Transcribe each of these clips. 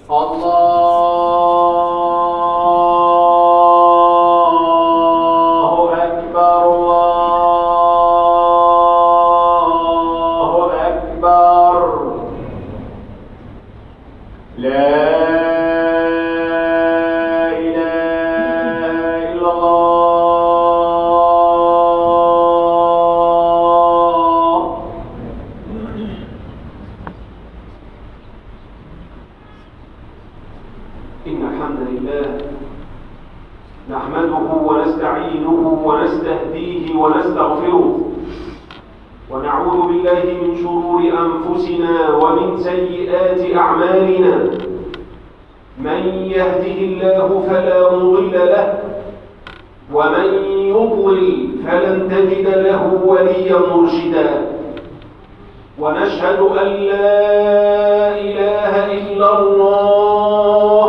الله أكبر الله أكبر. لا إله إلا الله. إن الحمد لله نحمده ونستعينه ونستهديه ونستغفره، ونعوذ بالله من شرور أنفسنا ومن سيئات أعمالنا. من يهده الله فلا مضل له، ومن يضلل فلن تجد له وليا مرشدا. ونشهد أن لا إله إلا الله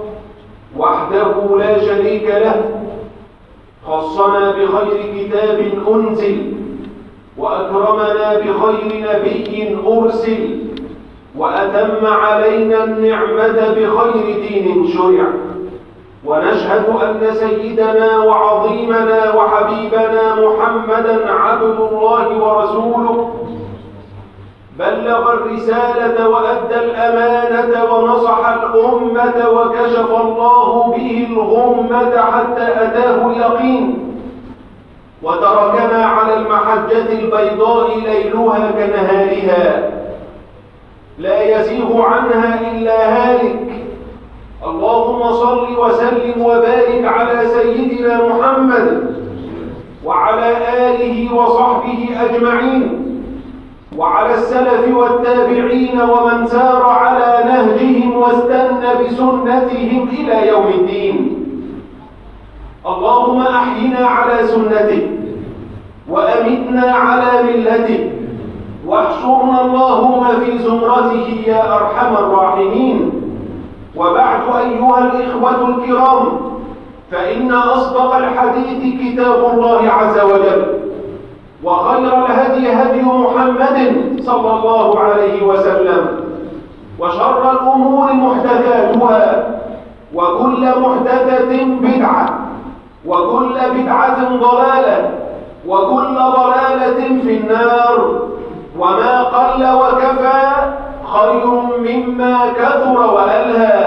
وحده لا شريك له، خصنا بخير كتاب أنزل، وأكرمنا بخير نبي أرسل، وأتم علينا النعمة بخير دين شرع. ونشهد أن سيدنا وعظيمنا وحبيبنا محمدا عبد الله ورسوله، بلغ الرسالة وأدى الأمانة ونصح الأمة، وكشف الله به الغمة حتى أتاه اليقين. وتركنا على المحجة البيضاء ليلها كنهارها، لا يزيغ عنها إلا هالك. اللهم صل وسلم وبارك على سيدنا محمد وعلى آله وصحبه أجمعين، وعلى السلف والتابعين ومن سار على نهجهم واستنى بسنتهم إلى يوم الدين. اللهم أحينا على سنته وأمتنا على ملته، واحشرنا اللهم في زمرته يا أرحم الراحمين. وبعد أيها الإخوة الكرام، فإن أصدق الحديث كتاب الله عز وجل، وخير الهدي هدي محمد صلى الله عليه وسلم، وشر الأمور محدثاتها، وكل محدثة بدعة، وكل بدعة ضلالة، وكل ضلالة في النار. وما قل وكفى خير مما كثر وألهى.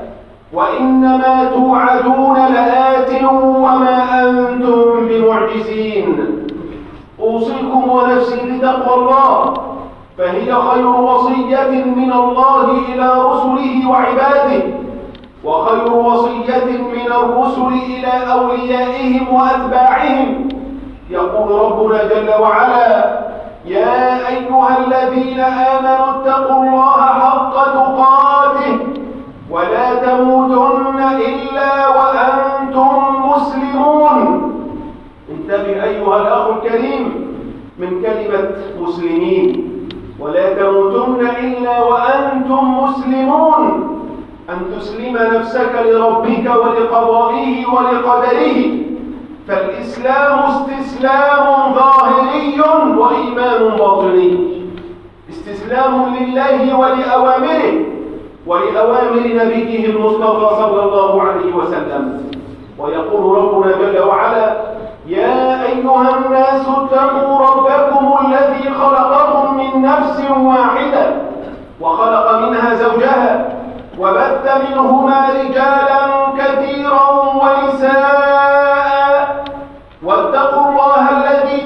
وإنما توعدون لآت وما أنتم بمعجزين. أوصيكم ونفسي بتقوى الله، فهي خير وصية من الله إلى رسله وعباده، وخير وصية من الرسل إلى أوليائهم وأتباعهم. يقول ربنا جل وعلا: يا أيها الذين آمنوا اتقوا الله حق تقاته ولا تموتن إلا وأنتم مسلمون. انتبه أيها الأخ الكريم من كلمة مسلمين، ولا تموتن إلا وأنتم مسلمون. أن تسلم نفسك لربك ولقضائه ولقدره. فالإسلام استسلام ظاهري وإيمان باطني، استسلام لله ولأوامره ولأوامر نبيه المصطفى صلى الله عليه وسلم. ويقول ربنا جل وعلا: يا أيها الناس اتقوا ربكم الذي خلقكم من نفس واحدة وخلق منها زوجها وبث منهما رجالا كثيرا ونساء، واتقوا الله الذي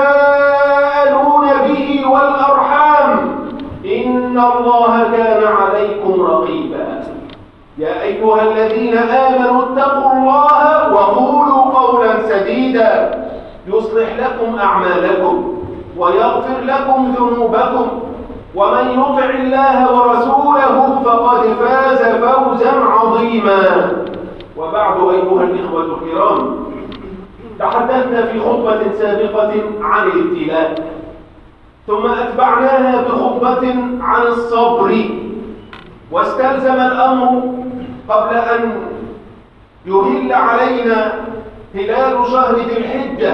تساءلون به والأرحام، إن الله كان عليكم رقيبا. يا أيها الذين آمنوا اتقوا الله وقولوا قولا سديدا يصلح لكم أعمالكم ويغفر لكم ذنوبكم، ومن يطع الله ورسوله فقد فاز فوزا عظيما. وبعد أيها الإخوة الكرام، تحدثنا في خطبة سابقة عن الابتلاء، ثم أتبعناها بخطبة عن الصبر. واستلزم الأمر قبل أن يهل علينا هلال شهر ذي الحجة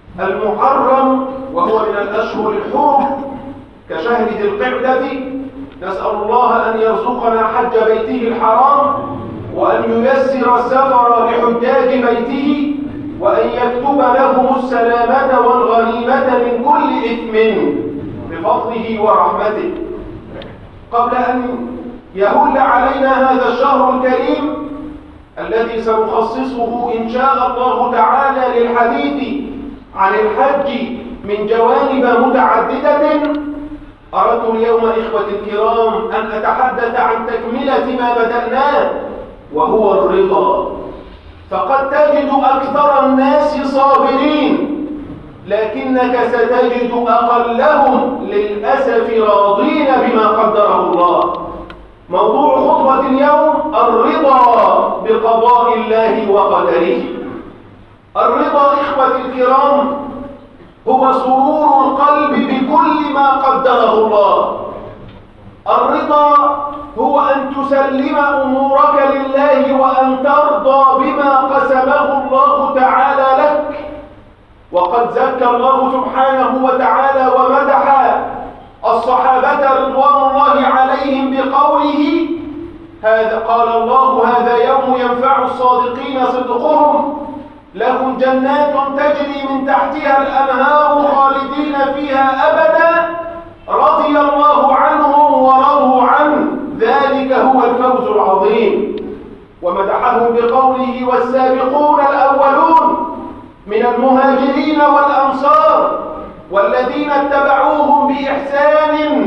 المحرم، وهو من الأشهر الحرم كشهر ذي القعدة، نسأل الله أن يرزقنا حج بيته الحرام، وأن ييسر السفر لحجاج بيته، وأن يكتب لهم السلامة والغنيمة من كل إثم بفضله ورحمته. قبل أن يهل علينا هذا الشهر الكريم الذي سنخصصه إن شاء الله تعالى للحديث عن الحج من جوانب متعددة، أردت اليوم إخوتي الكرام أن أتحدث عن تكملة ما بدأناه، وهو الرضا. فقد تجد أكثر الناس صابرين، لكنك ستجد أقلهم للأسف راضين بما قدره الله. موضوع خطبة اليوم الرضا بقضاء الله وقدره. الرضا إخوتي الكرام هو سرور القلب بكل ما قدره الله. الرضا هو أن تسلم أمورك لله وأن ترضى بما قسمه الله تعالى لك. وقد زكى الله سبحانه وتعالى ومدح الصحابة رضوان الله عليهم بقوله هذا قال الله هذا يوم ينفع الصادقين صدقهم لهم جنات تجري من تحتها الأنهار خالدين فيها أبدا رضي الله عنهم ورضوا عنه ذلك هو الفوز العظيم. ومدحهم بقوله والسابقون الأولون من المهاجرين والأنصار والذين اتبعوهم بإحسان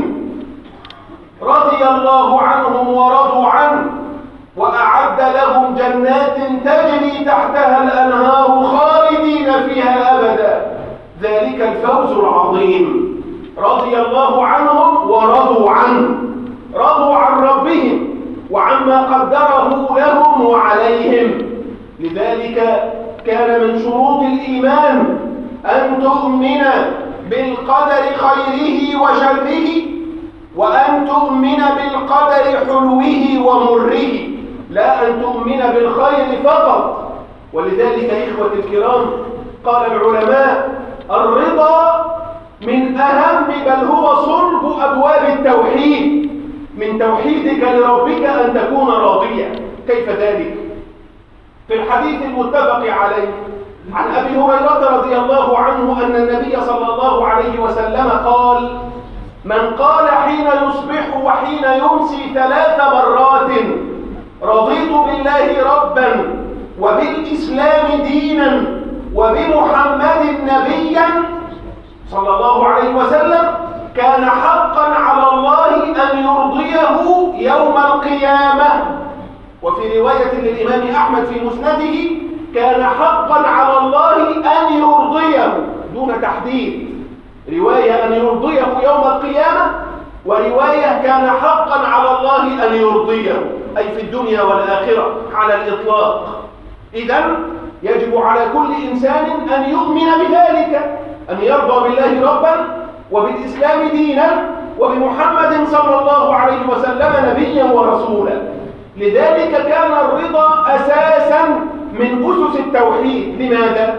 رضي الله عنهم ورضوا عنه وأعد لهم جنات تجري تحتها الأنهار خالدين فيها أبدا ذلك الفوز العظيم. رضي الله عنهم ورضوا عنه، رضوا عن ربهم وعما قدره لهم وعليهم. لذلك كان من شروط الإيمان أن تؤمن بالقدر خيره وشره، وأن تؤمن بالقدر حلوه ومره، لا أن تؤمن بالخير فقط. ولذلك إخوة الكرام قال العلماء الرضا من أهم بل هو صلب أبواب التوحيد. من توحيدك لربك أن تكون راضيا. كيف ذلك؟ في الحديث المتفق عليه عن أبي هريرة رضي الله عنه أن النبي صلى الله عليه وسلم قال من قال حين يصبح وحين يمسي 3 مرات رضيت بالله ربا وبالإسلام دينا وبمحمد نبيا صلى الله عليه وسلم كان حقا على الله أن يرضيه يوم القيامة. وفي رواية للإمام أحمد في مسنده كان حقا على الله أن يرضيه دون تحديد، رواية أن يرضيه يوم القيامة، ورواية كان حقا على الله أن يرضيه أي في الدنيا والآخرة على الإطلاق. إذن يجب على كل إنسان أن يؤمن بذلك، أن يرضى بالله ربا وبالإسلام دينا وبمحمد صلى الله عليه وسلم نبيا ورسولا. لذلك كان الرضا أساسا من أسس التوحيد. لماذا؟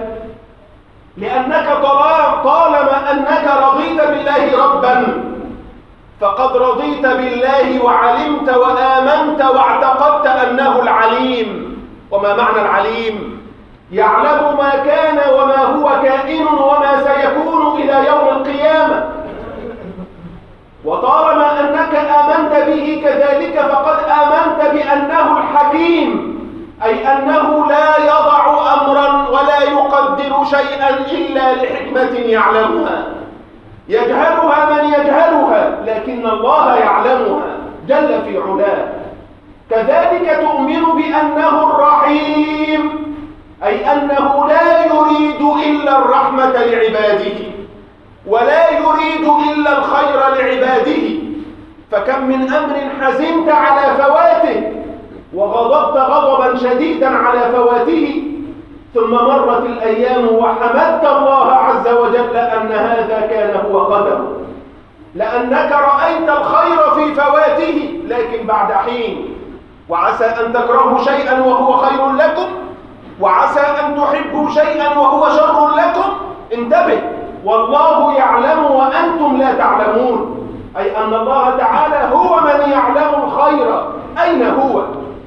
لأنك طالما أنك رضيت بالله ربا فقد رضيت بالله وعلمت وآمنت واعتقدت أنه العليم. وما معنى العليم؟ يعلم ما كان وما هو كائن وما سيكون إلى يوم القيامة. وطالما أنك آمنت به كذلك فقد آمنت بأنه الحكيم، أي أنه لا يضع أمرا ولا يقدر شيئا إلا لحكمة يعلمها يجهلها من يجهلها، لكن الله يعلمها جل في علاه. كذلك تؤمن بأنه الرحيم، أي أنه لا يريد إلا الرحمة لعباده ولا يريد إلا الخير لعباده. فكم من أمر حزنت على فواته وغضبت غضبا شديدا على فواته، ثم مرت الأيام وحمدت الله عز وجل أن هذا كان هو قدره، لأنك رأيت الخير في فواته لكن بعد حين. وعسى أن تكرهوا شيئا وهو خير لكم، وعسى أن تحبوا شيئا وهو شر لكم. انتبه، والله يعلم وأنتم لا تعلمون، أي أن الله تعالى هو من من يعلم الخير أين هو؟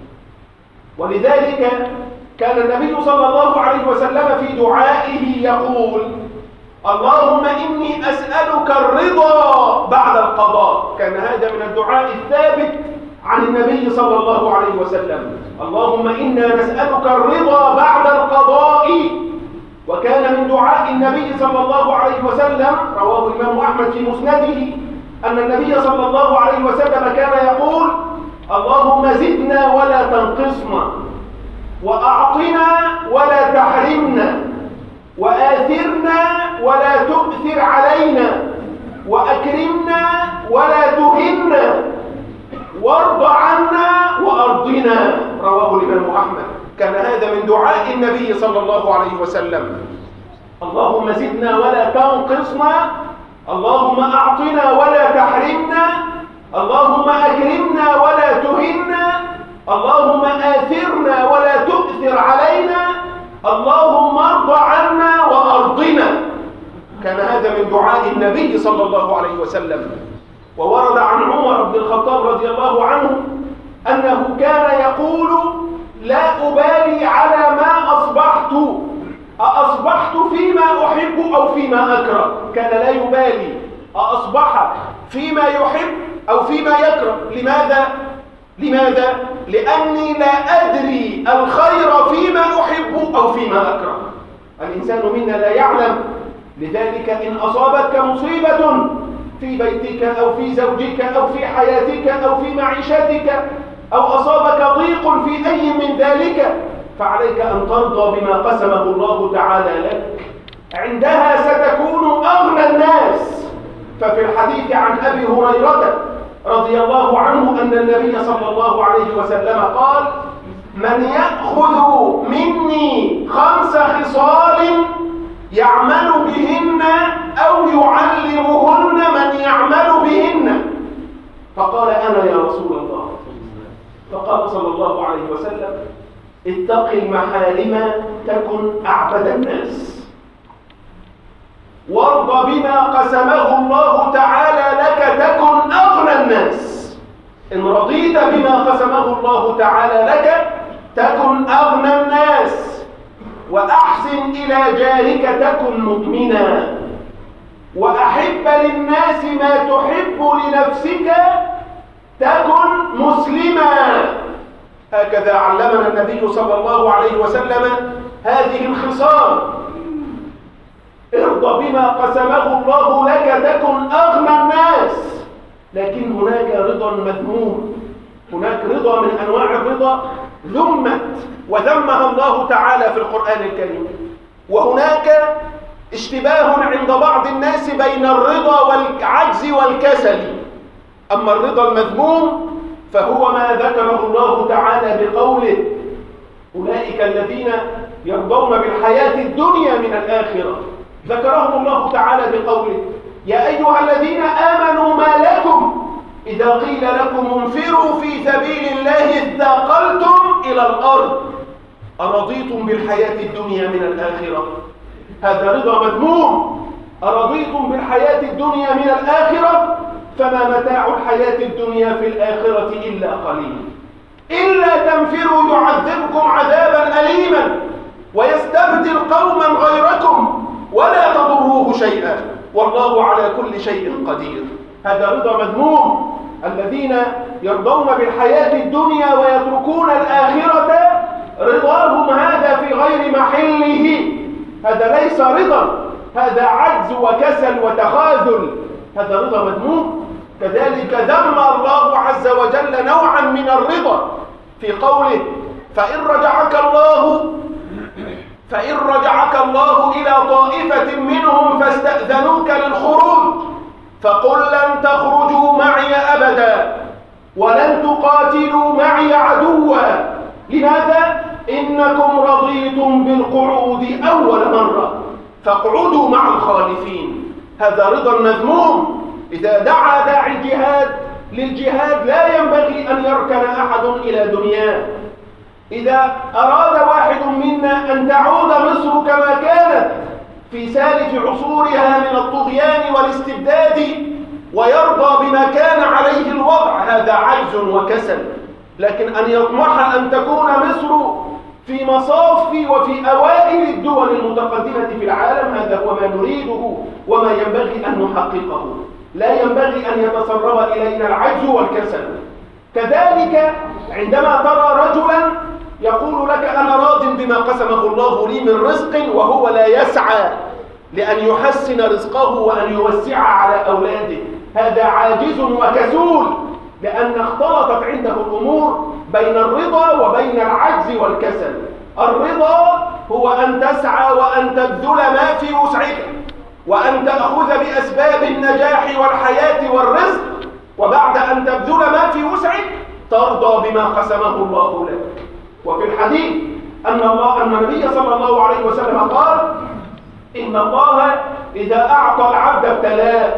ولذلك كان النبي صلى الله عليه وسلم في دعائه يقول: اللهم إني أسألك الرضا بعد القضاء. كان هذا من الدعاء الثابت عن النبي صلى الله عليه وسلم: اللهم إنا نسألك الرضا بعد القضاء. وكان من دعاء النبي صلى الله عليه وسلم، رواه الإمام أحمد في مسنده، أن النبي صلى الله عليه وسلم كان يقول: اللهم زدنا ولا تنقصنا، وأعطنا ولا تحرمنا، وآثرنا ولا تؤثر علينا، وأكرمنا ولا تهنا، وارض عنا وأرضنا. رواه الإمام أحمد. كان هذا من دعاء النبي صلى الله عليه وسلم: اللهم زدنا ولا تنقصنا، اللهم أعطنا ولا تحرمنا، اللهم أكرمنا ولا تهنا، اللهم آثرنا ولا تؤثر علينا، اللهم ارض عنا وأرضنا. كان هذا من دعاء النبي صلى الله عليه وسلم. وورد عن عمر بن الخطاب رضي الله عنه أنه كان يقول: لا أبالي على ما أصبحت، أصبحت فيما أحب أو فيما أكره. كان لا يبالي أصبح فيما يحب أو فيما يكره. لماذا؟ لأني لا أدري الخير فيما أحب أو فيما أكره. الإنسان منا لا يعلم. لذلك إن أصابتك مصيبة في بيتك أو في زوجك أو في حياتك أو في معيشتك، أو أصابك ضيق في أي من ذلك، فعليك أن ترضى بما قسمه الله تعالى لك. عندها ستكون أغنى الناس. ففي الحديث عن أبي هريرة رضي الله عنه أن النبي صلى الله عليه وسلم قال: من يأخذ مني 5 خصال يعمل بهن أو يعلمهن من يعمل بهن. فقال: أنا يا رسول الله. فقال صلى الله عليه وسلم: اتق المحارم تكن أعبد الناس، وارض بما قسمه الله تعالى لك تكن أغنى الناس. إن رضيت بما قسمه الله تعالى لك تكن أغنى الناس. وأحسن إلى جارك تكن مؤمنا، وأحب للناس ما تحب لنفسك تكن مسلما. هكذا علمنا النبي صلى الله عليه وسلم هذه الخصال: ارضى بما قسمه الله لك تكن أغنى الناس. لكن هناك رضا مذموم، هناك رضا من أنواع الرضا ذمت وذمها الله تعالى في القرآن الكريم. وهناك اشتباه عند بعض الناس بين الرضا والعجز والكسل. أما الرضا المذموم فهو ما ذكره الله تعالى بقوله: أولئك الذين يرضون بالحياة الدنيا من الآخرة. ذكرهم الله تعالى بقوله: يا أيها الذين آمنوا ما لكم إذا قيل لكم انفروا في سبيل الله اثاقلتم إلى الأرض أرضيتم بالحياة الدنيا من الآخرة. هذا رضا مذموم. أرضيتم بالحياة الدنيا من الآخرة فما متاع الحياة الدنيا في الآخرة إلا قليل. إلا تنفروا يعذبكم عذابا أليما ويستبدل قوما غيركم ولا تضروه شيئا والله على كل شيء قدير. هذا رضا مذموم. الذين يرضون بالحياة الدنيا ويتركون الآخرة رضاهم هذا في غير محله. هذا ليس رضا، هذا عجز وكسل وتخاذل. هذا رضا مذموم. كذلك ذم الله عز وجل نوعا من الرضا في قوله: فإن رجعك الله إلى طائفة منهم فاستأذنوك للخروج فقل لن تخرجوا معي أبدا ولن تقاتلوا معي عدوا. لماذا؟ إنكم رضيتم بالقعود أول مرة فاقعدوا مع الخالفين. هذا رضا مذموم. إذا دعا داعي الجهاد للجهاد لا ينبغي أن يركن أحد إلى دنياه. إذا أراد واحد منا أن تعود مصر كما كانت في سالف عصورها من الطغيان والاستبداد ويرضى بما كان عليه الوضع، فهذا عجز وكسل. لكن أن يطمح أن تكون مصر في مصاف وفي أوائل الدول المتقدمة في العالم، هذا هو ما نريده وما ينبغي أن نحققه. لا ينبغي أن يتسرب إلينا العجز والكسل. كذلك عندما ترى رجلا يقول لك أنا راض بما قسمه الله لي من رزق، وهو لا يسعى لأن يحسن رزقه وأن يوسع على أولاده، هذا عاجز وكسول، لأن اختلطت عنده الأمور بين الرضا وبين العجز والكسل. الرضا هو أن تسعى وأن تبذل ما في وسعك، وأن تأخذ بأسباب النجاح والحياة والرزق، وبعد أن تبذل ما في وسعك ترضى بما قسمه الله لك. وفي الحديث أن النبي صلى الله عليه وسلم قال: إن الله إذا أعطى العبد ابتلاه،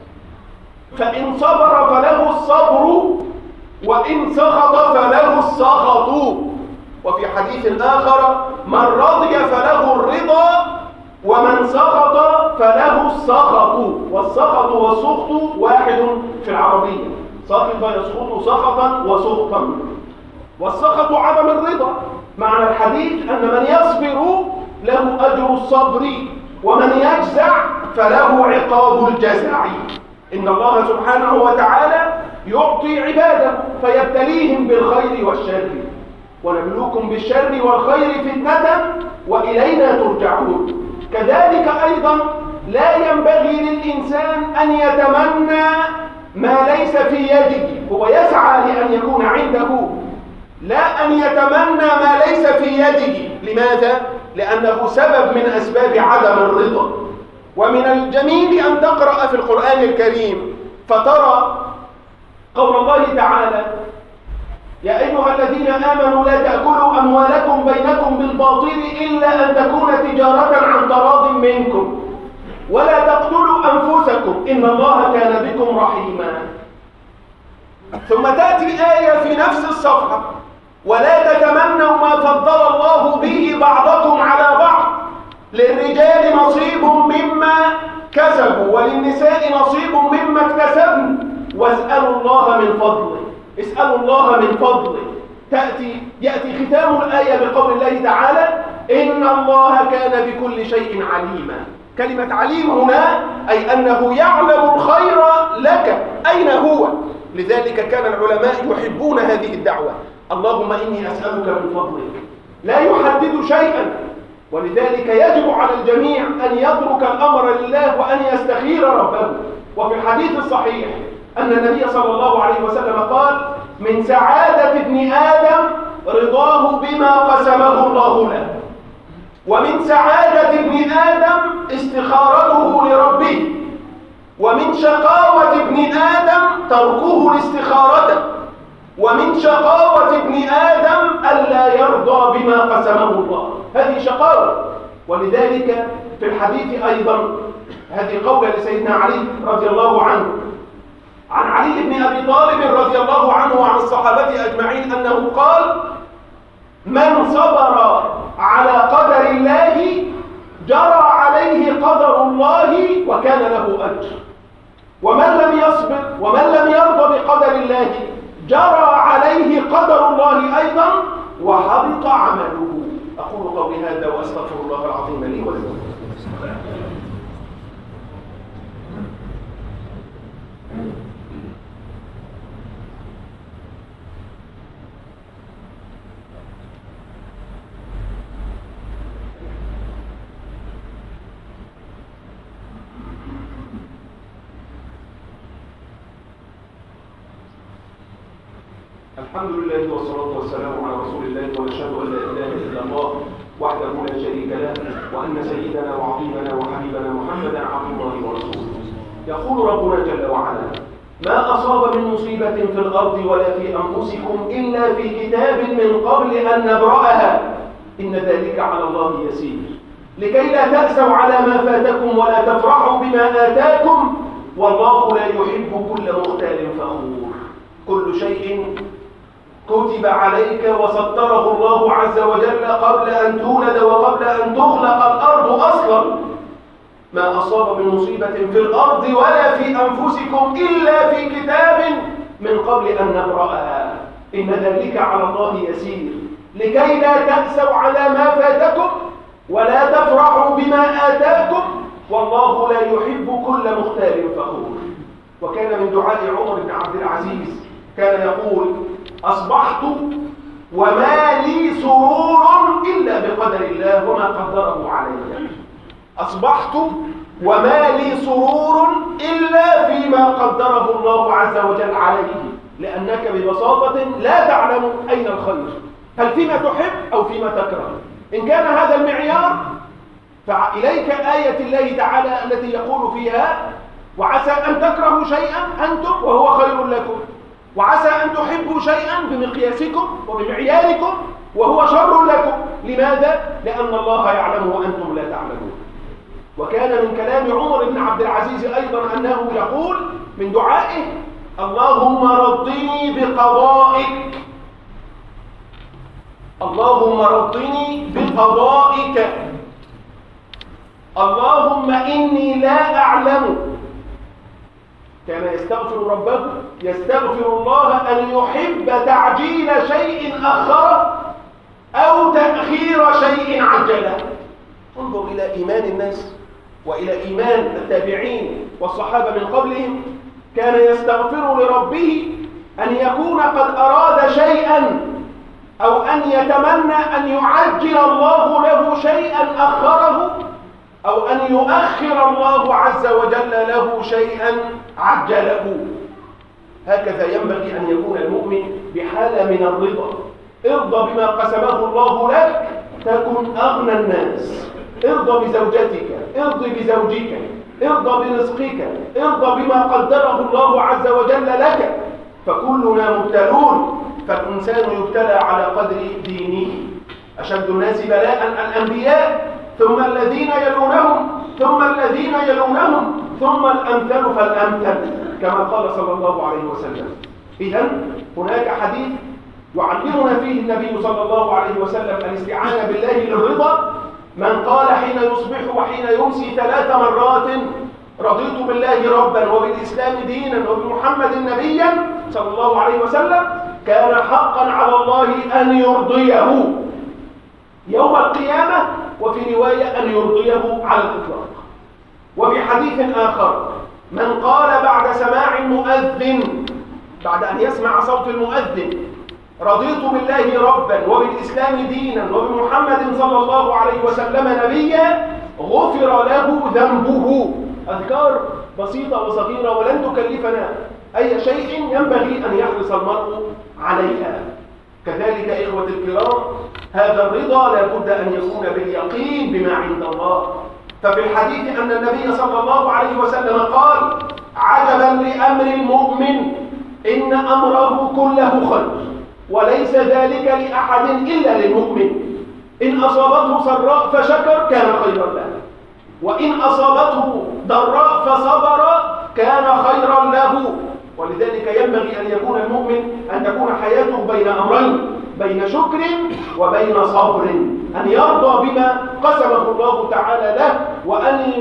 فإن صبر فله الصبر، وإن سخط فله السخط. وفي حديث آخر: من رضي فله الرضا، ومن سخط فله السخط. والسخط والسخط واحد في العربية، سخط يسخط سخطا وسخطا، والسخط عدم الرضا. معنى الحديث أن من يصبر له أجر الصبر، ومن يجزع فله عقاب الجزع. إن الله سبحانه وتعالى يعطي عباده فيبتليهم بالخير والشر، ونبلوكم بالشر والخير فتنة وإلينا ترجعون. كذلك أيضا لا ينبغي للإنسان أن يتمنى ما ليس في يده، هو يسعى لأن يكون عنده، لا أن يتمنى ما ليس في يده. لماذا؟ لأنه سبب من أسباب عدم الرضا. ومن الجميل أن تقرأ في القرآن الكريم فترى قول الله تعالى: يا أيها الذين آمنوا لا تأكلوا أموالكم بينكم بالباطل إلا أن تكون تجارة عن تراض منكم، ولا تقتلوا أنفسكم إن الله كان بكم رحيما. ثم تأتي آية في نفس الصفحة: ولا تتمنوا ما فضل الله به بعضكم على بعض، للرجال نصيب مما كسبوا وللنساء نصيب مما اكتسبن واسألوا الله من فضله. اسألوا الله من فضله. يأتي ختام الآية بقول الله تعالى: إن الله كان بكل شيء عليما. كلمة عليم هنا أي أنه يعلم الخير لك أين هو. لذلك كان العلماء يحبون هذه الدعوة: اللهم إني أسألك من فضلك. لا يحدد شيئا، ولذلك يجب على الجميع أن يترك الأمر لله وأن يستخير ربه. وفي الحديث الصحيح أن النبي صلى الله عليه وسلم قال: من سعادة ابن آدم رضاه بما قسمه الله له، ومن سعادة ابن آدم استخارته لربه، ومن شقاوة ابن آدم تركه لاستخارته، ومن شقاوة ابن آدم ألا يرضى بما قسمه الله. هذه شقاوة. ولذلك في الحديث أيضا هذه قولة لسيدنا علي رضي الله عنه، عن علي بن أبي طالب رضي الله عنه وعن الصحابة أجمعين أنه قال: من صبر على قدر الله جرى عليه قدر الله وكان له أجر، ومن لم يصبر ومن لم يرضى بقدر الله جرى عليه قدر الله أيضا وحبط عمله. أقول قولي هذا وأستغفر الله العظيم لي ولكم. الحمد لله والصلاة والسلام على رسول الله، ونشهد أن لا إله إلا الله وحده لا شريك له، وأن سيدنا وعظيمنا وحبيبنا محمدا عبد الله ورسوله. يقول ربنا جل وعلا: ما أصاب من مصيبة في الأرض ولا في أنفسكم إلا في كتاب من قبل أن نبرأها إن ذلك على الله يسير، لكي لا تأسوا على ما فاتكم ولا تفرحوا بما آتاكم والله لا يحب كل مختال فخور. كل شيء كتب عليك وسطره الله عز وجل قبل أن تولد وقبل أن تخلق الأرض أصلا. ما أصاب من مصيبة في الأرض ولا في أنفسكم إلا في كتاب من قبل أن نقرأها، إن ذلك على الله يسير، لكي لا تأسوا على ما فاتكم ولا تفرحوا بما آتاكم والله لا يحب كل مختال فخور. وكان من دعاء عمر بن عبد العزيز كان يقول: أصبحت وما لي سرور إلا بقدر الله وما قدره علي. أصبحت وما لي سرور إلا فيما قدره الله عز وجل عليه، لأنك ببساطة لا تعلم أين الخير، هل فيما تحب أو فيما تكره. إن كان هذا المعيار فإليك آية الله تعالى التي يقول فيها: وعسى أن تكرهوا شيئا أنتم وهو خير لكم، وعسى أن تحبوا شيئا بمقياسكم وبمعياركم وهو شر لكم. لماذا؟ لأن الله يعلم وأنتم لا تعلمون. وكان من كلام عمر بن عبد العزيز أيضا أنه يقول من دعائه: اللهم رضني بقضائك، اللهم رضني بقضائك، اللهم إني لا أعلم. كان يستغفر ربه، يستغفر الله أن يحب تعجيل شيء أخره أو تأخير شيء عجله. انظر إلى إيمان الناس وإلى إيمان التابعين والصحابة من قبلهم، كان يستغفر لربه أن يكون قد أراد شيئا أو أن يتمنى أن يعجل الله له شيئا أخره أو أن يؤخر الله عز وجل له شيئا عجله. هكذا ينبغي أن يكون المؤمن بحالة من الرضا. ارضى بما قسمه الله لك تكن أغنى الناس. ارضى بزوجتك، ارضى بزوجك، ارضى برزقك، ارضى بما قدره الله عز وجل لك. فكلنا مبتلون، فالإنسان يبتلى على قدر دينه. أشد الناس بلاء الأنبياء، ثم الذين يلونهم، ثم الذين يلونهم، ثم الأمثل فالأمثل، كما قال صلى الله عليه وسلم. إذن هناك حديث يعلمنا فيه النبي صلى الله عليه وسلم الاستعانة بالله للرضا. من قال حين يصبح وحين يمسي 3 مرات: رضيت بالله ربا وبالإسلام دينا وبمحمد نبيا صلى الله عليه وسلم، كان حقا على الله أن يرضيه يوم القيامة، وفي رواية أن يرضيه على الإطلاق. وفي حديث آخر: من قال بعد سماع المؤذن، بعد أن يسمع صوت المؤذن: رضيت بالله ربا وبالإسلام دينا وبمحمد صلى الله عليه وسلم نبيا، غفر له ذنبه. أذكار بسيطة وصغيرة ولن تكلفنا أي شيء، ينبغي أن يحرص المرء عليها. كذلك إخوة الكرام، هذا الرضا لا بد أن يكون باليقين بما عند الله. ففي الحديث أن النبي صلى الله عليه وسلم قال: عجبا لأمر المؤمن إن أمره كله خير وليس ذلك لأحد إلا للمؤمن، إن أصابته سراء فشكر كان خيرا له، وإن أصابته ضراء فصبر كان خيرا له. ولذلك ينبغي أن يكون المؤمن أن تكون حياته بين أمرين: بين شكر وبين صبر، أن يرضى بما قسمه الله تعالى له، وأن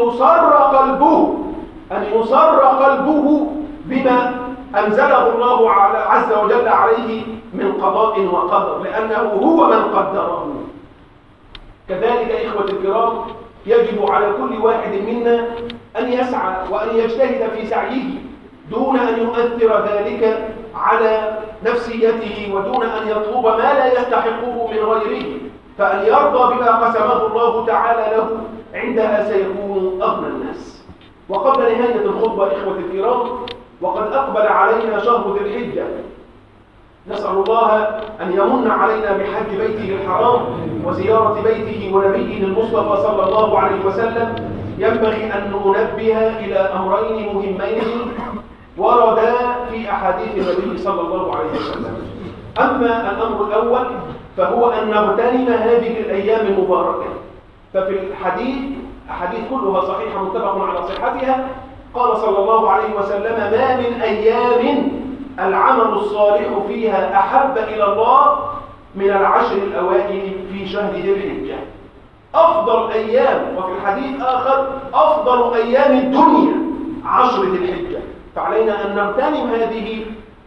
يصر قلبه بما أنزله الله عز وجل عليه من قضاء وقدر، لأنه هو من قدره. كذلك إخوة الكرام، يجب على كل واحد منا أن يسعى وأن يجتهد في سعيه دون أن يؤثر ذلك على نفسيته ودون أن يطلب ما لا يستحقه من غيره، فأن يرضى بما قسمه الله تعالى له، عندها سيكون أغنى الناس. وقبل نهاية الخطبة إخوة الكرام، وقد أقبل علينا شهر ذي الحجة، نسأل الله أن يمن علينا بحج بيته الحرام وزيارة بيته ونبيه المصطفى صلى الله عليه وسلم. ينبغي أن ننبه إلى أمرين مهمين وردا في أحاديث النبي صلى الله عليه وسلم. أما الأمر الأول فهو أن نغتنم هذه الأيام المباركة. ففي أحاديث كلها صحيحة متفق على صحتها، قال صلى الله عليه وسلم: ما من أيام العمل الصالح فيها أحب إلى الله من العشر الأوائل في شهر ذي الحجة. أفضل أيام، وفي الحديث آخر: أفضل أيام الدنيا 10 ذي الحجة. فعلينا أن نغتنم هذه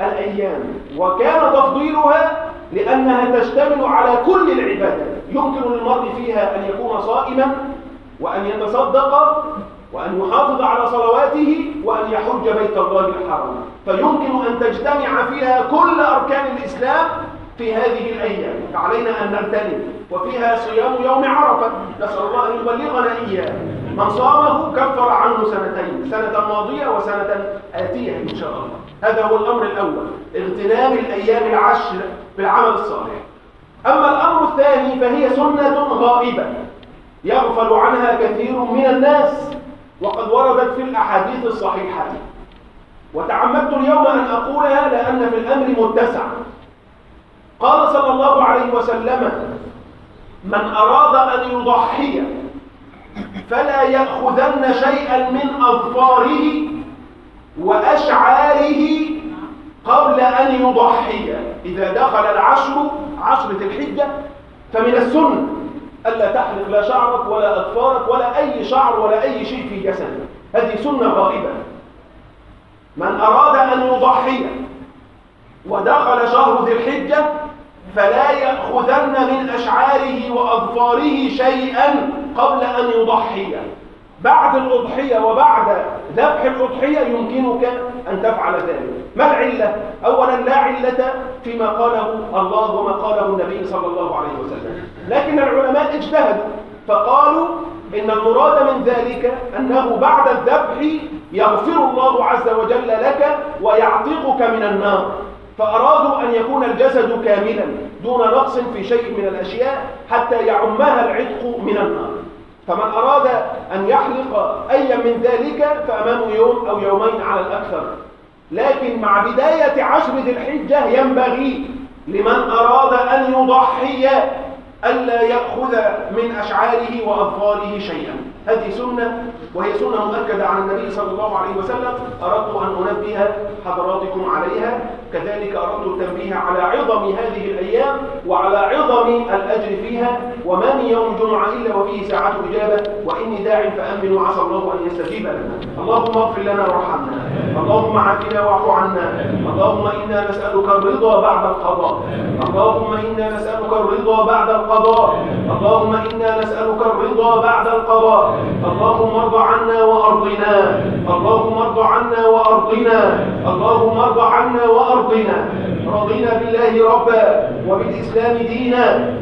الأيام، وكان تفضيلها لأنها تشتمل على كل العبادات. يمكن للمرء فيها أن يكون صائما وأن يتصدق وأن يحافظ على صلواته وأن يحج بيت الله الحرام، فيمكن أن تجتمع فيها كل أركان الإسلام في هذه الأيام، فعلينا أن نغتنم. وفيها صيام يوم عرفة، نسأل الله أن يبلغنا إياه. من صامه كفر عنه سنتين، سنة ماضية وسنة آتية إن شاء الله. هذا هو الأمر الأول، اغتنام الأيام العشر بالعمل الصالح. أما الأمر الثاني فهي سنة غائبة يغفل عنها كثير من الناس، وقد وردت في الأحاديث الصحيحة، وتعمدت اليوم أن أقولها لأن في الأمر متسع. قال صلى الله عليه وسلم: من أراد أن يضحي فلا يأخذن شيئا من أظفاره وأشعاره قبل أن يضحي. إذا دخل عشرة الحجة فمن السنة ألا تحلق لا شعرك ولا أظفارك ولا أي شعر ولا أي شيء في جسدك، هذه سنة غائبة. من أراد أن يضحي ودخل شهر ذي الحجة فلا يأخذن من أشعاره وأظفاره شيئا قبل أن يضحي. بعد الأضحية وبعد ذبح الأضحية يمكنك أن تفعل ذلك. ما العلة؟ أولا لا علة فيما قاله الله وما قاله النبي صلى الله عليه وسلم، لكن العلماء اجتهدوا فقالوا إن المراد من ذلك أنه بعد الذبح يغفر الله عز وجل لك ويعتقك من النار، فأرادوا أن يكون الجسد كاملا دون نقص في شيء من الأشياء حتى يعمها العتق من النار. فمن أراد أن يحلق أي من ذلك فأمامه يوم أو يومين على الأكثر، لكن مع بداية عشر ذي الحجة ينبغي لمن أراد أن يضحي ألا يأخذ من أشعاره وأظفاره شيئا. هذه سنة، وهي سنة مؤكدة عن النبي صلى الله عليه وسلم، أردت أن أنبه حضراتكم عليها. كذلك أردت التنبيه على عظم هذه الأيام وعلى عظم الأجر فيها. وما من يوم جمعة إلا وفيه ساعة إجابة، وإني داع فأمن وعسى الله أن يستجيب لنا. اللهم اغفر لنا وارحمنا، اللهم عافنا واعف عنا، اللهم إنا نسألك الرضا بعد القضاء، اللهم إنا نسألك الرضا بعد القضاء، اللهم إنا نسألك الرضا بعد القضاء. اللهم ارض عنا وأرضنا، اللهم ارض عنا وأرضنا، اللهم ارض عنا وأرضنا. رضينا بالله ربا وبالإسلام دينا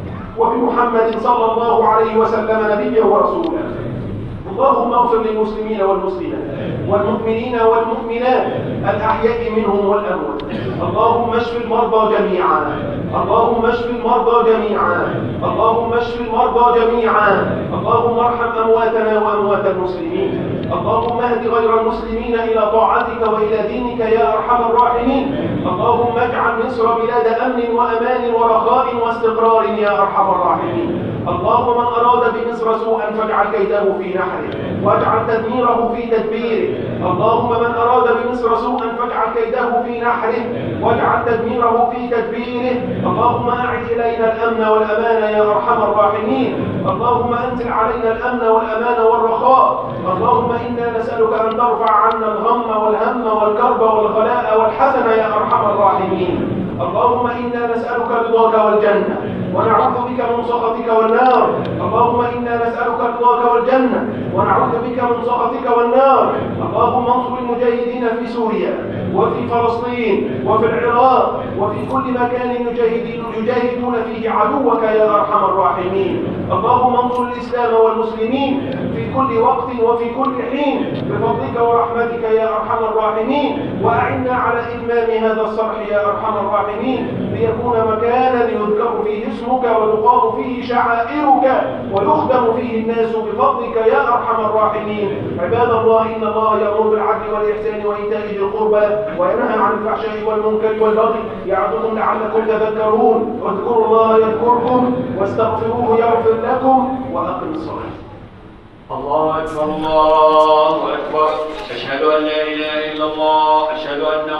وبمحمد صلى الله عليه وسلم نبيا ورسولا. اللهم اغفر للمسلمين والمسلمات والمؤمنين والمؤمنات الأحياء منهم والأموات. اللهم اشف المرضى جميعا، اللهم اشف المرضى جميعا، اللهم اشف المرضى جميعا. اللهم ارحم أمواتنا وأموات المسلمين، اللهم اهد غير المسلمين إلى طاعتك وإلى دينك يا أرحم الراحمين. اللهم اجعل مصر بلاد أمن وأمان ورخاء واستقرار يا أرحم الراحمين. اللهم من أراد بمصر سوءا فاجعل كيده في نحره واجعل تدميره في تدبيره. اللهم من أراد بمصر سوءا فاجعل كيده في نحره واجعل تدميره في تدبيره. اللهم أعد إلينا الأمن والأمان يا أرحم الراحمين. اللهم أنزل علينا الأمن والأمان والرخاء. اللهم إنا نسألك أن ترفع عنا الغم والهم والكرب والغلاء والحزن يا أرحم الراحمين. اللهم إنا نسألك رضاك والجنة ونعوذ بك من سخطك والنار. اللهم إنا نسألك رضاك والجنة ونعوذ بك من سخطك والنار. اللهم انصر المجاهدين في سوريا وفي فلسطين وفي العراق وفي كل مكان يجاهدون فيه عدوك يا أرحم الراحمين. اللهم انصر الإسلام والمسلمين في كل وقت وفي كل حين بفضلك ورحمتك يا أرحم الراحمين. وأعنا على إتمام هذا الصرح يا أرحم الراحمين ليكون مكانا يذكر فيه اسمك وتقام فيه شعائرك ويخدم فيه الناس بفضلك يا أرحم الراحمين. عباد الله، إن الله يأمر بالعدل والإحسان وإيتاء ذي القربى وينهى عن الفحشاء والمنكر والبغي يعظكم لعلكم تذكرون. واذكروا الله يذكركم واستغفروه يغفر لكم وأقم الصلاة. الله أكبر الله أكبر. أشهد أن لا إله إلا الله. أشهد أن